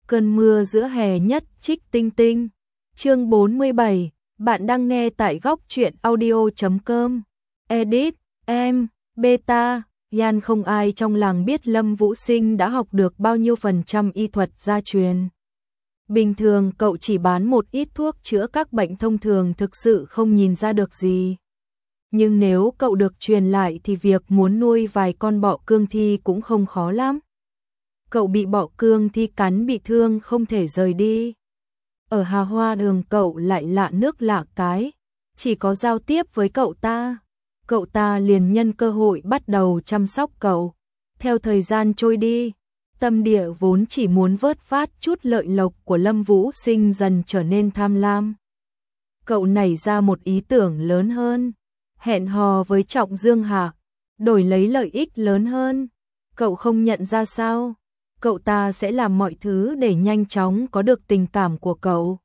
Cơn mưa giữa hè nhất trích tinh tinh. Chương 47, bạn đang nghe tại góc truyện audio.com. Edit, em, beta, Yan không ai trong làng biết Lâm Vũ Sinh đã học được bao nhiêu % y thuật gia truyền. Bình thường cậu chỉ bán một ít thuốc chữa các bệnh thông thường thực sự không nhìn ra được gì. Nhưng nếu cậu được truyền lại thì việc muốn nuôi vài con bọ cương thi cũng không khó lắm. Cậu bị bọ cương thi cắn bị thương không thể rời đi. Ở Hà Hoa Đường cậu lại lạ nước lạ cái, chỉ có giao tiếp với cậu ta liền nhân cơ hội bắt đầu chăm sóc cậu. Theo thời gian trôi đi, tâm địa vốn chỉ muốn vớt vát chút lợi lộc của Lâm Vũ Sinh dần trở nên tham lam. Cậu nảy ra một ý tưởng lớn hơn, hẹn hò với Trọng Dương Hạ, đổi lấy lợi ích lớn hơn. Cậu không nhận ra sao? Cậu ta sẽ làm mọi thứ để nhanh chóng có được tình cảm của cậu.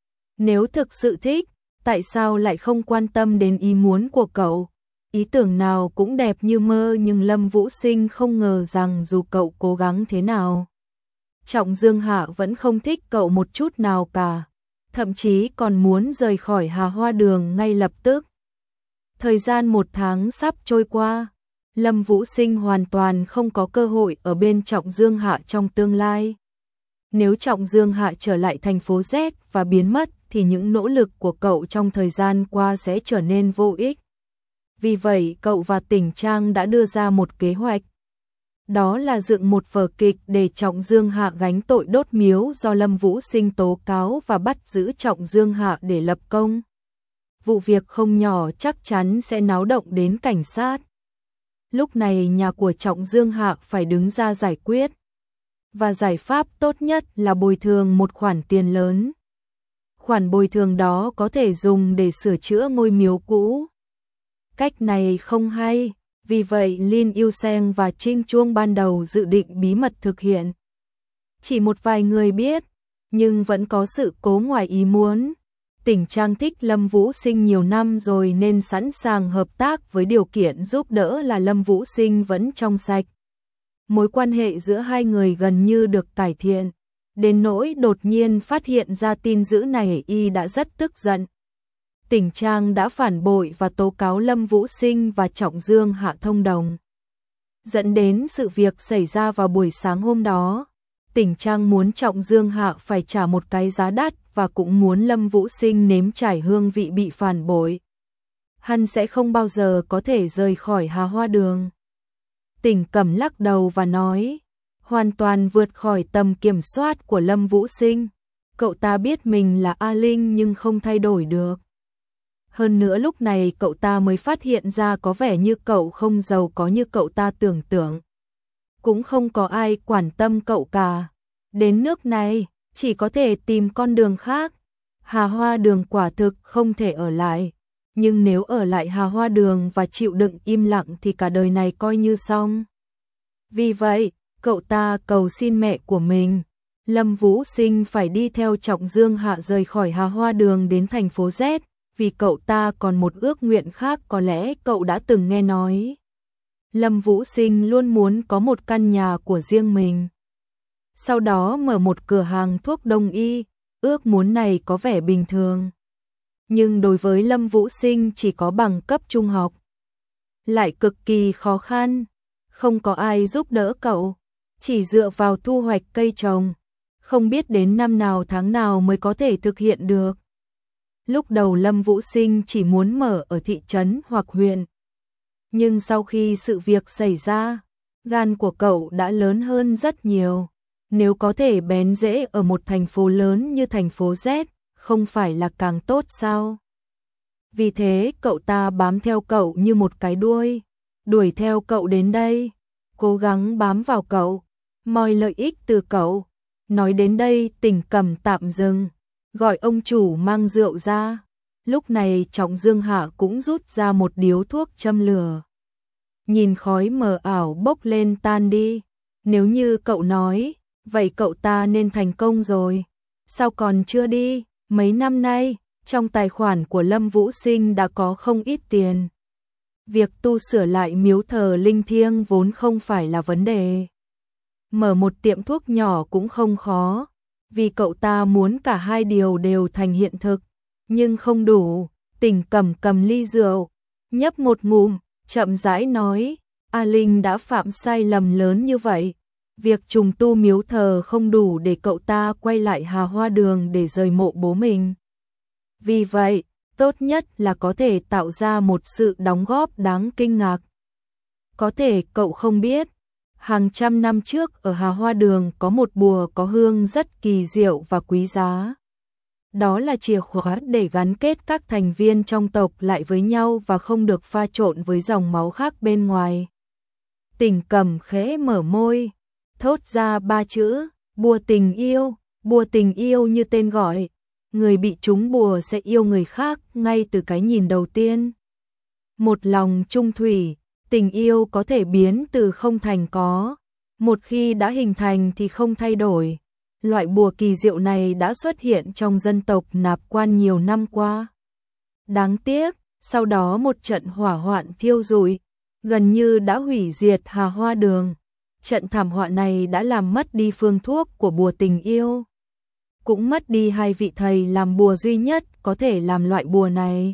Nếu thực sự thích, tại sao lại không quan tâm đến ý muốn của cậu? Ý tưởng nào cũng đẹp như mơ, nhưng Lâm Vũ Sinh không ngờ rằng dù cậu cố gắng thế nào, Trọng Dương Hạ vẫn không thích cậu một chút nào cả, thậm chí còn muốn rời khỏi Hà Hoa Đường ngay lập tức. Thời gian 1 tháng sắp trôi qua, Lâm Vũ Sinh hoàn toàn không có cơ hội ở bên Trọng Dương Hạ trong tương lai. Nếu Trọng Dương Hạ trở lại thành phố Z và biến mất thì những nỗ lực của cậu trong thời gian qua sẽ trở nên vô ích. Vì vậy cậu và Tỉnh Trang đã đưa ra một kế hoạch. Đó là dựng một vở kịch để Trọng Dương Hạ gánh tội đốt miếu do Lâm Vũ Sinh tố cáo và bắt giữ Trọng Dương Hạ để lập công. Vụ việc không nhỏ chắc chắn sẽ náo động đến cảnh sát. Lúc này nhà của Trọng Dương Hạ phải đứng ra giải quyết. Và giải pháp tốt nhất là bồi thường một khoản tiền lớn. Khoản bồi thường đó có thể dùng để sửa chữa ngôi miếu cũ. Cách này không hay, vì vậy Lin Yêu Seng và Trinh Chuông ban đầu dự định bí mật thực hiện. Chỉ một vài người biết, nhưng vẫn có sự cố ngoài ý muốn. Tỉnh Trang thích Lâm Vũ Sinh nhiều năm rồi nên sẵn sàng hợp tác với điều kiện giúp đỡ là Lâm Vũ Sinh vẫn trong sạch. Mối quan hệ giữa hai người gần như được cải thiện, đến nỗi đột nhiên phát hiện ra tin dữ này y đã rất tức giận. Tỉnh Trang đã phản bội và tố cáo Lâm Vũ Sinh và Trọng Dương Hạ thông đồng, dẫn đến sự việc xảy ra vào buổi sáng hôm đó. Tỉnh Trang muốn Trọng Dương Hạ phải trả một cái giá đắt và cũng muốn Lâm Vũ Sinh nếm trải hương vị bị phản bội. Hắn sẽ không bao giờ có thể rời khỏi Hà Hoa Đường. Tỉnh Cẩm lắc đầu và nói, hoàn toàn vượt khỏi tầm kiểm soát của Lâm Vũ Sinh. Cậu ta biết mình là A Linh nhưng không thay đổi được. Hơn nữa lúc này cậu ta mới phát hiện ra có vẻ như cậu không giàu có như cậu ta tưởng tượng. Cũng không có ai quan tâm cậu cả. Đến nước này, chỉ có thể tìm con đường khác. Hà Hoa Đường quả thực không thể ở lại. Nhưng nếu ở lại Hà Hoa Đường và chịu đựng im lặng thì cả đời này coi như xong. Vì vậy, cậu ta cầu xin mẹ của mình. Lâm Vũ Sinh phải đi theo Trọng Dương Hạ rời khỏi Hà Hoa Đường đến thành phố Z. Vì cậu ta còn một ước nguyện khác, có lẽ cậu đã từng nghe nói. Lâm Vũ Sinh luôn muốn có một căn nhà của riêng mình. Sau đó mở một cửa hàng thuốc đông y, ước muốn này có vẻ bình thường. Nhưng đối với Lâm Vũ Sinh chỉ có bằng cấp trung học, lại cực kỳ khó khăn, không có ai giúp đỡ cậu, chỉ dựa vào thu hoạch cây trồng, không biết đến năm nào tháng nào mới có thể thực hiện được. Lúc đầu Lâm Vũ Sinh chỉ muốn mở ở thị trấn hoặc huyện. Nhưng sau khi sự việc xảy ra, gan của cậu đã lớn hơn rất nhiều. Nếu có thể bén rễ ở một thành phố lớn như thành phố Z, không phải là càng tốt sao? Vì thế cậu ta bám theo cậu như một cái đuôi, đuổi theo cậu đến đây, cố gắng bám vào cậu, moi lợi ích từ cậu. Nói đến đây Tỉnh Cẩm tạm dừng, gọi ông chủ mang rượu ra. Lúc này Trọng Dương Hạ cũng rút ra một điếu thuốc châm lửa. Nhìn khói mờ ảo bốc lên tan đi. Nếu như cậu nói, vậy cậu ta nên thành công rồi. Sao còn chưa đi? Mấy năm nay, trong tài khoản của Lâm Vũ Sinh đã có không ít tiền. Việc tu sửa lại miếu thờ linh thiêng vốn không phải là vấn đề. Mở một tiệm thuốc nhỏ cũng không khó. vì cậu ta muốn cả hai điều đều thành hiện thực, nhưng không đủ. Tỉnh Cẩm cầm ly rượu, nhấp một ngụm, chậm rãi nói, A Linh đã phạm sai lầm lớn như vậy. Việc trùng tu miếu thờ không đủ để cậu ta quay lại Hà Hoa Đường để rời mộ bố mình. Vì vậy, tốt nhất là có thể tạo ra một sự đóng góp đáng kinh ngạc. Có thể cậu không biết, hàng trăm năm trước ở Hà Hoa Đường có một bùa có hương rất kỳ diệu và quý giá. Đó là chìa khóa để gắn kết các thành viên trong tộc lại với nhau và không được pha trộn với dòng máu khác bên ngoài. Tỉnh Cẩm khẽ mở môi, thốt ra 3 chữ, bùa tình yêu. Bùa tình yêu như tên gọi, người bị trúng bùa sẽ yêu người khác ngay từ cái nhìn đầu tiên. Một lòng trung thủy, tình yêu có thể biến từ không thành có, một khi đã hình thành thì không thay đổi. Loại bùa kỳ diệu này đã xuất hiện trong dân tộc Nạp Quan nhiều năm qua. Đáng tiếc, sau đó một trận hỏa hoạn thiêu rụi, gần như đã hủy diệt Hà Hoa Đường. Trận thảm họa này đã làm mất đi phương thuốc của bùa tình yêu, cũng mất đi hai vị thầy làm bùa duy nhất có thể làm loại bùa này.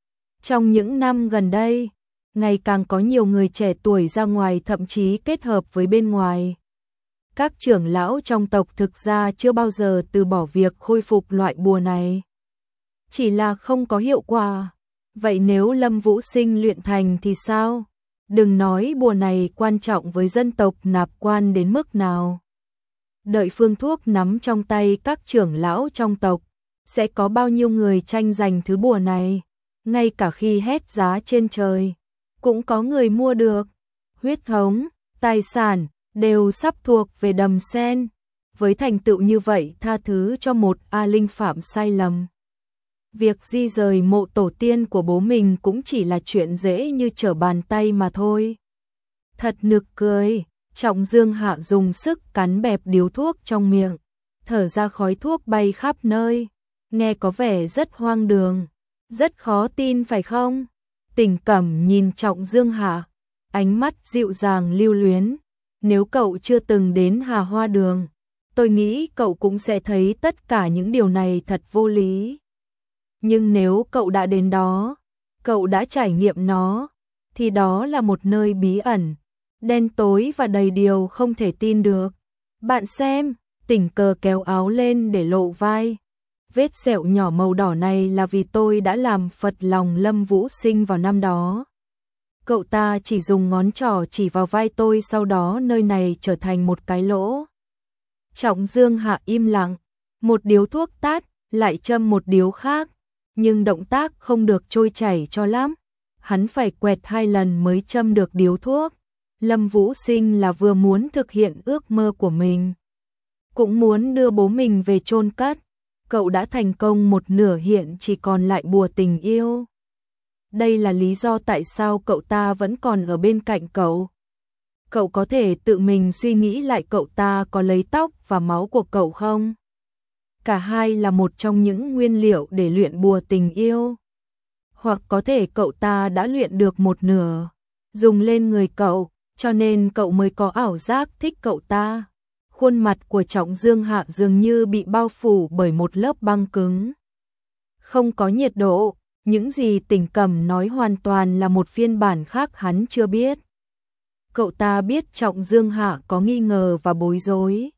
Trong những năm gần đây, ngày càng có nhiều người trẻ tuổi ra ngoài, thậm chí kết hợp với bên ngoài. Các trưởng lão trong tộc thực ra chưa bao giờ từ bỏ việc khôi phục loại bùa này, chỉ là không có hiệu quả. Vậy nếu Lâm Vũ Sinh luyện thành thì sao? Đừng nói bùa này quan trọng với dân tộc Nạp Quan đến mức nào. Đợi phương thuốc nắm trong tay các trưởng lão trong tộc, sẽ có bao nhiêu người tranh giành thứ bùa này, ngay cả khi hét giá trên trời, cũng có người mua được. Huyết thống, tài sản, đều sắp thuộc về Đầm Sen. Với thành tựu như vậy, tha thứ cho một A Linh phạm sai lầm. Việc di rời mộ tổ tiên của bố mình cũng chỉ là chuyện dễ như trở bàn tay mà thôi. Thật nực cười. Trọng Dương Hạ dùng sức cắn bẹp điếu thuốc trong miệng, thở ra khói thuốc bay khắp nơi, nghe có vẻ rất hoang đường, rất khó tin phải không? Tỉnh Cẩm nhìn Trọng Dương Hạ, ánh mắt dịu dàng lưu luyến. Nếu cậu chưa từng đến Hà Hoa Đường, tôi nghĩ cậu cũng sẽ thấy tất cả những điều này thật vô lý. Nhưng nếu cậu đã đến đó, cậu đã trải nghiệm nó, thì đó là một nơi bí ẩn, đen tối và đầy điều không thể tin được. Bạn xem, Tỉnh Cờ kéo áo lên để lộ vai. Vết sẹo nhỏ màu đỏ này là vì tôi đã làm phật lòng Lâm Vũ Sinh vào năm đó. Cậu ta chỉ dùng ngón trỏ chỉ vào vai tôi, sau đó nơi này trở thành một cái lỗ. Trọng Dương Hạ im lặng, một điếu thuốc tát, lại châm một điếu khác, nhưng động tác không được trôi chảy cho lắm. Hắn phải quẹt 2 lần mới châm được điếu thuốc. Lâm Vũ Sinh là vừa muốn thực hiện ước mơ của mình, cũng muốn đưa bố mình về chôn cất. Cậu đã thành công một nửa, hiện chỉ còn lại bùa tình yêu. Đây là lý do tại sao cậu ta vẫn còn ở bên cạnh cậu. Cậu có thể tự mình suy nghĩ lại, cậu ta có lấy tóc và máu của cậu không? Cả hai là một trong những nguyên liệu để luyện bùa tình yêu. Hoặc có thể cậu ta đã luyện được một nửa, dùng lên người cậu, cho nên cậu mới có ảo giác thích cậu ta. Khuôn mặt của Trọng Dương Hạ dường như bị bao phủ bởi một lớp băng cứng, không có nhiệt độ. Những gì Tỉnh Cẩm nói hoàn toàn là một phiên bản khác hắn chưa biết. Cậu ta biết Trọng Dương Hạ có nghi ngờ và bối rối,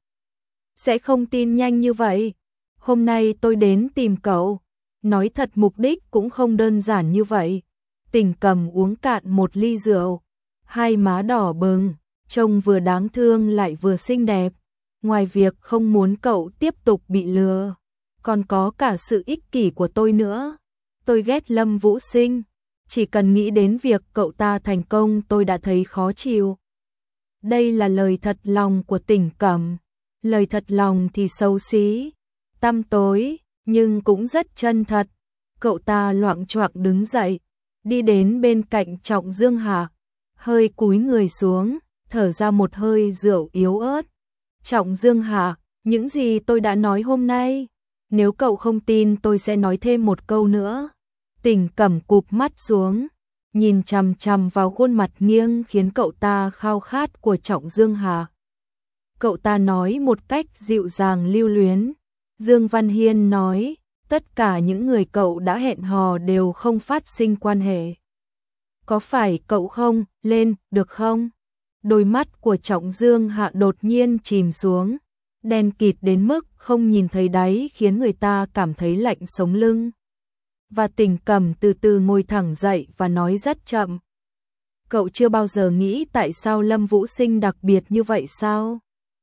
sẽ không tin nhanh như vậy. Hôm nay tôi đến tìm cậu, nói thật mục đích cũng không đơn giản như vậy. Tỉnh Cẩm uống cạn một ly rượu, hai má đỏ bừng, trông vừa đáng thương lại vừa xinh đẹp. Ngoài việc không muốn cậu tiếp tục bị lừa, còn có cả sự ích kỷ của tôi nữa. Tôi ghét Lâm Vũ Sinh, chỉ cần nghĩ đến việc cậu ta thành công tôi đã thấy khó chịu. Đây là lời thật lòng của Tỉnh Cẩm. Lời thật lòng thì xấu xí, tăm tối, nhưng cũng rất chân thật. Cậu ta loạng choạng đứng dậy, đi đến bên cạnh Trọng Dương Hạ, hơi cúi người xuống, thở ra một hơi rượu yếu ớt. Trọng Dương Hạ, những gì tôi đã nói hôm nay, nếu cậu không tin tôi sẽ nói thêm một câu nữa. Tỉnh Cẩm cụp mắt xuống, nhìn chằm chằm vào khuôn mặt nghiêng khiến cậu ta khao khát của Trọng Dương Hạ. Cậu ta nói một cách dịu dàng lưu luyến, Dương Văn Hiên nói, tất cả những người cậu đã hẹn hò đều không phát sinh quan hệ. Có phải cậu không, lên, được không? Đôi mắt của Trọng Dương Hạ đột nhiên chìm xuống, đen kịt đến mức không nhìn thấy đáy khiến người ta cảm thấy lạnh sống lưng. Và Tình Cầm từ từ ngồi thẳng dậy và nói rất chậm. Cậu chưa bao giờ nghĩ tại sao Lâm Vũ Sinh đặc biệt như vậy sao?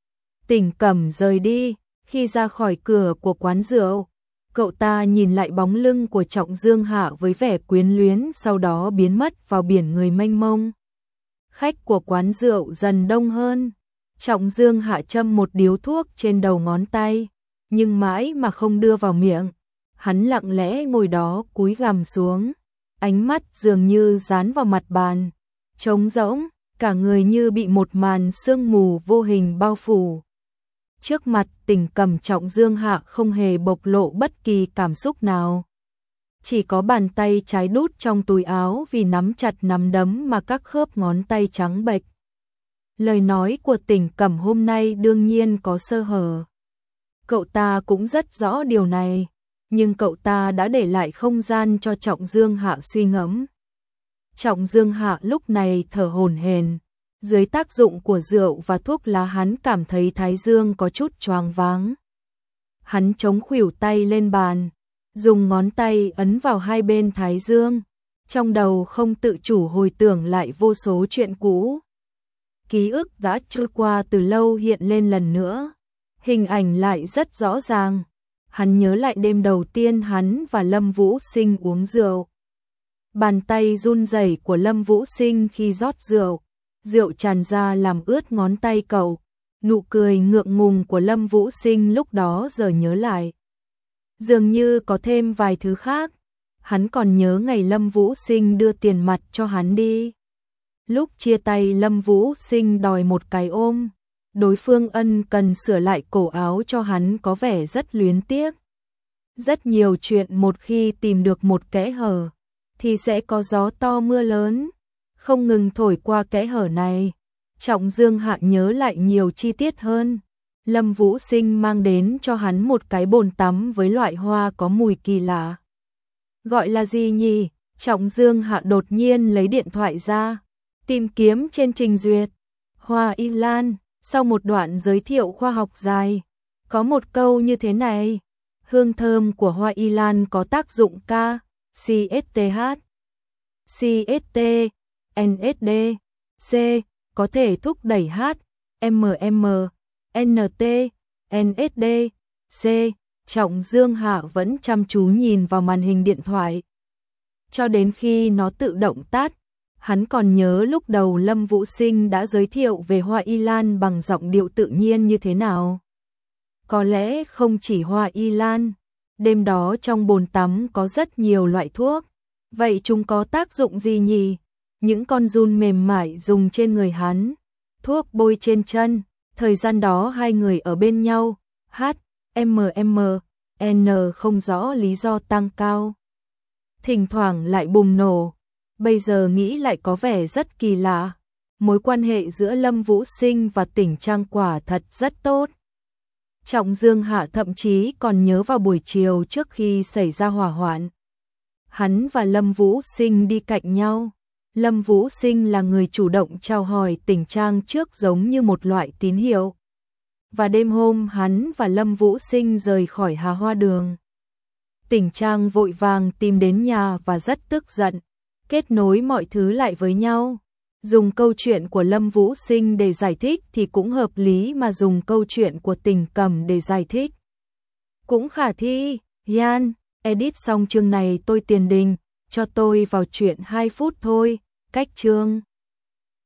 Tình Cầm rời đi, khi ra khỏi cửa của quán rượu, cậu ta nhìn lại bóng lưng của Trọng Dương Hạ với vẻ quyến luyến, sau đó biến mất vào biển người mênh mông. Khách của quán rượu dần đông hơn. Trọng Dương Hạ châm một điếu thuốc trên đầu ngón tay, nhưng mãi mà không đưa vào miệng. Hắn lặng lẽ ngồi đó cúi gằm xuống, ánh mắt dường như dán vào mặt bàn, trống rỗng, cả người như bị một màn sương mù vô hình bao phủ. Trước mặt Tình Cầm, Trọng Dương Hạ không hề bộc lộ bất kỳ cảm xúc nào. Chỉ có bàn tay trái đút trong túi áo vì nắm chặt nắm đấm mà các khớp ngón tay trắng bệch. Lời nói của Tình Cầm hôm nay đương nhiên có sơ hở. Cậu ta cũng rất rõ điều này, nhưng cậu ta đã để lại không gian cho Trọng Dương Hạ suy ngẫm. Trọng Dương Hạ lúc này thở hổn hển, dưới tác dụng của rượu và thuốc lá hắn cảm thấy thái dương có chút choáng váng. Hắn chống khuỷu tay lên bàn, dùng ngón tay ấn vào hai bên thái dương, trong đầu không tự chủ hồi tưởng lại vô số chuyện cũ. Ký ức đã trôi qua từ lâu hiện lên lần nữa, hình ảnh lại rất rõ ràng. Hắn nhớ lại đêm đầu tiên hắn và Lâm Vũ Sinh uống rượu. Bàn tay run rẩy của Lâm Vũ Sinh khi rót rượu, rượu tràn ra làm ướt ngón tay cậu. Nụ cười ngượng ngùng của Lâm Vũ Sinh lúc đó giờ nhớ lại, dường như có thêm vài thứ khác. Hắn còn nhớ ngày Lâm Vũ Sinh đưa tiền mặt cho hắn đi. Lúc chia tay Lâm Vũ Sinh đòi một cái ôm, đối phương ân cần sửa lại cổ áo cho hắn có vẻ rất luyến tiếc. Rất nhiều chuyện một khi tìm được một kẽ hở, thì sẽ có gió to mưa lớn, không ngừng thổi qua kẽ hở này. Trọng Dương Hạ nhớ lại nhiều chi tiết hơn. Lâm Vũ Sinh mang đến cho hắn một cái bồn tắm với loại hoa có mùi kỳ lạ. Gọi là gì nhỉ? Trọng Dương Hạ đột nhiên lấy điện thoại ra, tìm kiếm trên trình duyệt. Hoa y lan. Sau một đoạn giới thiệu khoa học dài, có một câu như thế này: hương thơm của hoa y lan có tác dụng K, CSTH, CST, NSD, C, có thể thúc đẩy H, MM, NT, NSD, C. Trọng Dương Hạ vẫn chăm chú nhìn vào màn hình điện thoại, cho đến khi nó tự động tắt. Hắn còn nhớ lúc đầu Lâm Vũ Sinh đã giới thiệu về hoa y lan bằng giọng điệu tự nhiên như thế nào. Có lẽ không chỉ hoa y lan, đêm đó trong bồn tắm có rất nhiều loại thuốc. Vậy chúng có tác dụng gì nhỉ? Những con giun mềm mại dùng trên người hắn, thuốc bôi trên chân. Thời gian đó hai người ở bên nhau, N không rõ lý do tăng cao, thỉnh thoảng lại bùng nổ. Bây giờ nghĩ lại có vẻ rất kỳ lạ. Mối quan hệ giữa Lâm Vũ Sinh và Tỉnh Trang quả thật rất tốt. Trọng Dương Hạ thậm chí còn nhớ vào buổi chiều trước khi xảy ra hỏa hoạn, hắn và Lâm Vũ Sinh đi cạnh nhau. Lâm Vũ Sinh là người chủ động chào hỏi Tỉnh Trang trước, giống như một loại tín hiệu. Và đêm hôm hắn và Lâm Vũ Sinh rời khỏi Hà Hoa Đường, Tỉnh Trang vội vàng tìm đến nhà và rất tức giận, kết nối mọi thứ lại với nhau. Dùng câu chuyện của Lâm Vũ Sinh để giải thích thì cũng hợp lý, mà dùng câu chuyện của Tình Cầm để giải thích cũng khả thi. Yan, edit xong chương này tôi tiền đình, cho tôi vào chuyện 2 phút thôi, cách chương.